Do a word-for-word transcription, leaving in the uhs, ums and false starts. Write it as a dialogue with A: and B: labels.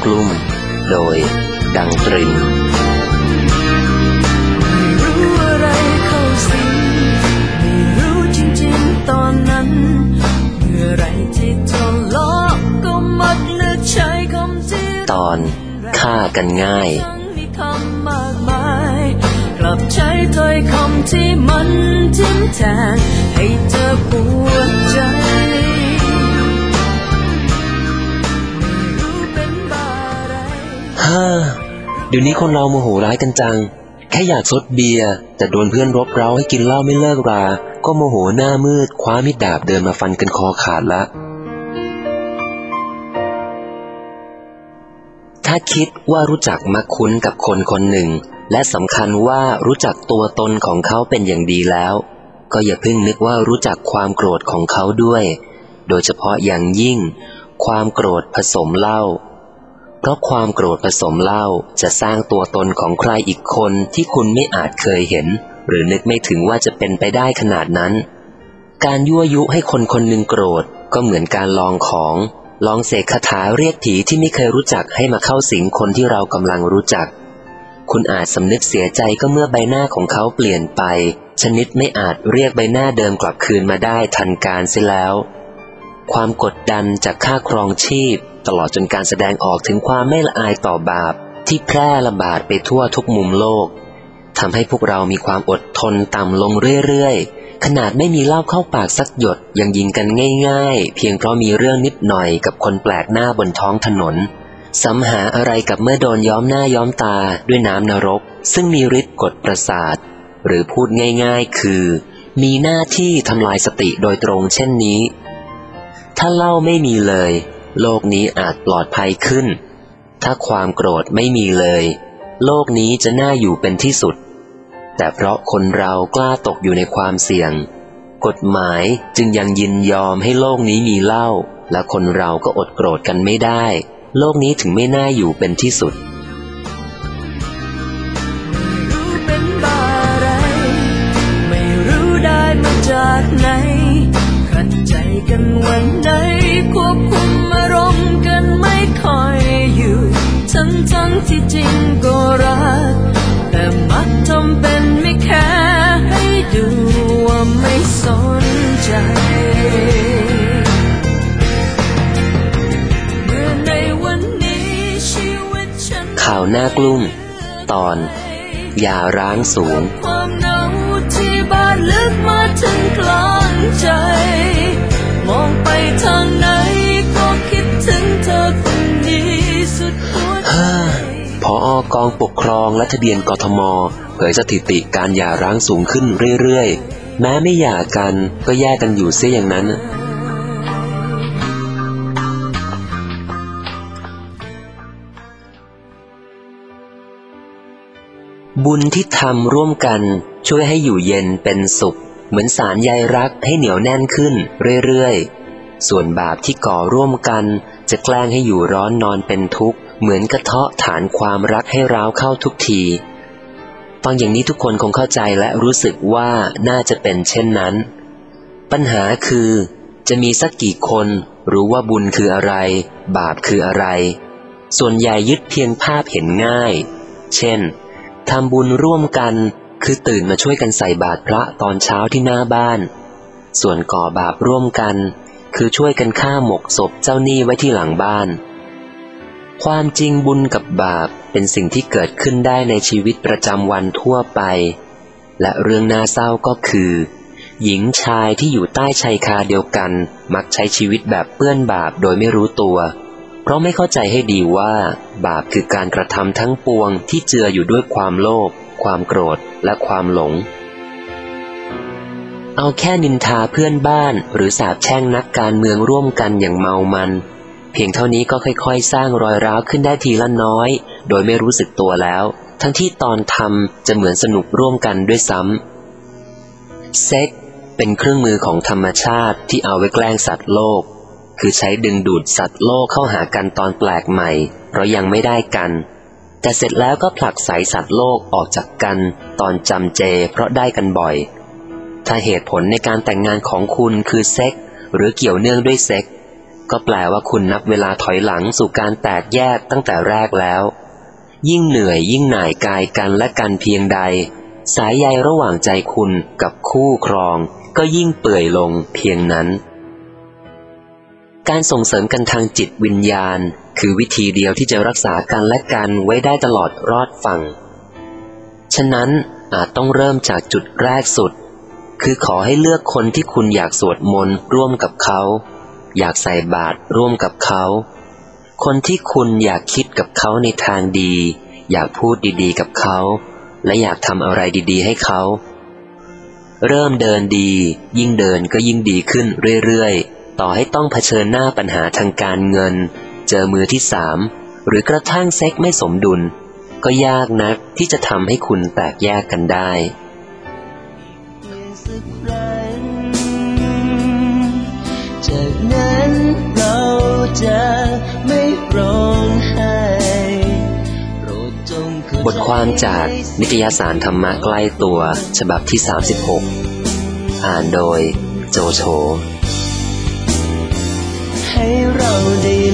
A: กลุ่มโดยดังตริน
B: ไม่รู้อะไรเข้าสิงไม่รู้จริงๆตอนนั้นเมื่อไรที่ทะเลาะก็มักเลือกใช้คำที่
A: ตอนฆ่ากันง่าย
B: มีคำมากมายกลับใช้ถ้อยคำที่มันทิ่มแทงให้เธอปวดใจ
A: ฮ่าเดี๋ยวนี้คนเราโมโหร้ายกันจังแค่อยากซดเบียร์แต่โดนเพื่อนรบเร้าให้กินเหล้าไม่เลิกราก็โมโหหน้ามืดคว้ามีดดาบเดินมาฟันกันคอขาดละถ้าคิดว่ารู้จักมักคุ้นกับคนคนหนึ่งและสำคัญว่ารู้จักตัวตนของเขาเป็นอย่างดีแล้วก็อย่าเพิ่งนึกว่ารู้จักความโกรธของเขาด้วยโดยเฉพาะอย่างยิ่งความโกรธผสมเหล้าเพราะความโกรธผสมเหล้าจะสร้างตัวตนของใครอีกคนที่คุณไม่อาจเคยเห็นหรือนึกไม่ถึงว่าจะเป็นไปได้ขนาดนั้นการยั่วยุให้คนคนหนึ่งโกรธก็เหมือนการลองของลองเสกคาถาเรียกผีที่ไม่เคยรู้จักให้มาเข้าสิงคนที่เรากำลังรู้จักคุณอาจสำนึกเสียใจก็เมื่อใบหน้าของเขาเปลี่ยนไปชนิดไม่อาจเรียกใบหน้าเดิมกลับคืนมาได้ทันการเสียแล้วความกดดันจากค่าครองชีพตลอดจนการแสดงออกถึงความไม่ละอายต่อบาปที่แพร่ระบาดไปทั่วทุกมุมโลกทำให้พวกเรามีความอดทนต่ำลงเรื่อยๆขนาดไม่มีเหล้าเข้าปากสักหยดยังยิงกันง่ายๆเพียงเพราะมีเรื่องนิดหน่อยกับคนแปลกหน้าบนท้องถนนซ้ำหาอะไรกับเมื่อโดนย้อมหน้าย้อมตาด้วยน้ำนรกซึ่งมีฤทธิ์กดประสาทหรือพูดง่ายๆคือมีหน้าที่ทำลายสติโดยตรงเช่นนี้ถ้าเหล้าไม่มีเลยโลกนี้อาจปลอดภัยขึ้นถ้าความโกรธไม่มีเลยโลกนี้จะน่าอยู่เป็นที่สุดแต่เพราะคนเรากล้าตกอยู่ในความเสี่ยงกฎหมายจึงยังยินยอมให้โลกนี้มีเหล้าและคนเราก็อดโกรธกันไม่ได้โลกนี้ถึงไม่น่าอยู่เป็นที่สุด
B: ไม่รู้เป็นบ้าอะไรไม่รู้ได้มาจากไหนขัดใจกันวันไหนควบคุมอารมณ์กันไม่ค่อยอยู่ทั้งทั้งที่จริงก็รักแต่มักทำเป็นไม่แคร์ให้ดูว่าไม่สนใจเมื่อในวันนี้ชีวิตฉัน
A: ข่าวหน้ากลุ้มตอนอย่าร้างสูง
B: ความเหงาที่บ้านลึกมาถึงกลางใจมองไปทางไหนก็คิดถึงเธอคนนี้สุดหัวใจ
A: ผอ.กองปกครองและทะเบียนกทม.เผยสถิติการหย่าร้างสูงขึ้นเรื่อยๆแม้ไม่หย่ากันก็แยกกันอยู่เสียอย่างนั้นบุญที่ทำร่วมกันช่วยให้อยู่เย็นเป็นสุขเหมือนสารใยรักให้เหนียวแน่นขึ้นเรื่อยๆส่วนบาปที่ก่อร่วมกันจะแกล้งให้อยู่ร้อนนอนเป็นทุกข์เหมือนกระเทาะฐานความรักให้ร้าวเข้าทุกทีฟังอย่างนี้ทุกคนคงเข้าใจและรู้สึกว่าน่าจะเป็นเช่นนั้นปัญหาคือจะมีสักกี่คนรู้ว่าบุญคืออะไรบาปคืออะไรส่วนใหญ่ยึดเพียงภาพเห็นง่ายเช่นทำบุญร่วมกันคือตื่นมาช่วยกันใส่บาตรพระตอนเช้าที่หน้าบ้านส่วนก่อบาปร่วมกันคือช่วยกันฆ่าหมกศพเจ้าหนี้ไว้ที่หลังบ้านความจริงบุญกับบาปเป็นสิ่งที่เกิดขึ้นได้ในชีวิตประจำวันทั่วไปและเรื่องน่าเศร้าก็คือหญิงชายที่อยู่ใต้ชายคาเดียวกันมักใช้ชีวิตแบบเปื้อนบาปโดยไม่รู้ตัวเพราะไม่เข้าใจให้ดีว่าบาปคือการกระทำทั้งปวงที่เจืออยู่ด้วยความโลภความโกรธและความหลงเอาแค่นินทาเพื่อนบ้านหรือสาปแช่งนักการเมืองร่วมกันอย่างเมามันเพียงเท่านี้ก็ค่อยๆสร้างรอยร้าวขึ้นได้ทีละน้อยโดยไม่รู้สึกตัวแล้วทั้งที่ตอนทำจะเหมือนสนุกร่วมกันด้วยซ้ำเซ็กเป็นเครื่องมือของธรรมชาติที่เอาไว้แกล้งสัตว์โลกคือใช้ดึงดูดสัตว์โลกเข้าหากันตอนแปลกใหม่เพราะยังไม่ได้กันแต่เสร็จแล้วก็ผลักไสสัตว์โลกออกจากกันตอนจำเจเพราะได้กันบ่อยถ้าเหตุผลในการแต่งงานของคุณคือเซ็กหรือเกี่ยวเนื่องด้วยเซ็กก็แปลว่าคุณนับเวลาถอยหลังสู่การแตกแยกตั้งแต่แรกแล้วยิ่งเหนื่อยยิ่งหน่ายกายกันและกันเพียงใดสายใยระหว่างใจคุณกับคู่ครองก็ยิ่งเปื่อยลงเพียงนั้นการส่งเสริมกันทางจิตวิญญาณคือวิธีเดียวที่จะรักษากันและกันไว้ได้ตลอดรอดฝั่งฉะนั้นอาจต้องเริ่มจากจุดแรกสุดคือขอให้เลือกคนที่คุณอยากสวดมนต์ร่วมกับเขาอยากใส่บาตรร่วมกับเขาคนที่คุณอยากคิดกับเขาในทางดีอยากพูดดีๆกับเขาและอยากทำอะไรดีๆให้เขาเริ่มเดินดียิ่งเดินก็ยิ่งดีขึ้นเรื่อยๆต่อให้ต้องเผชิญหน้าปัญหาทางการเงินเจอมือที่สามหรือกระทั่งเซ็กไม่สมดุลก็ยากนักที่จะทำให้คุณแตกแยกกันได้
B: จากนั้นเราจะไม่ร้องไห้
A: บทความจากนิตยสารธรรมะใกล้ตัวฉบับที่สามสิบหกอ่านโดยโจโฉ
B: ให้เราได้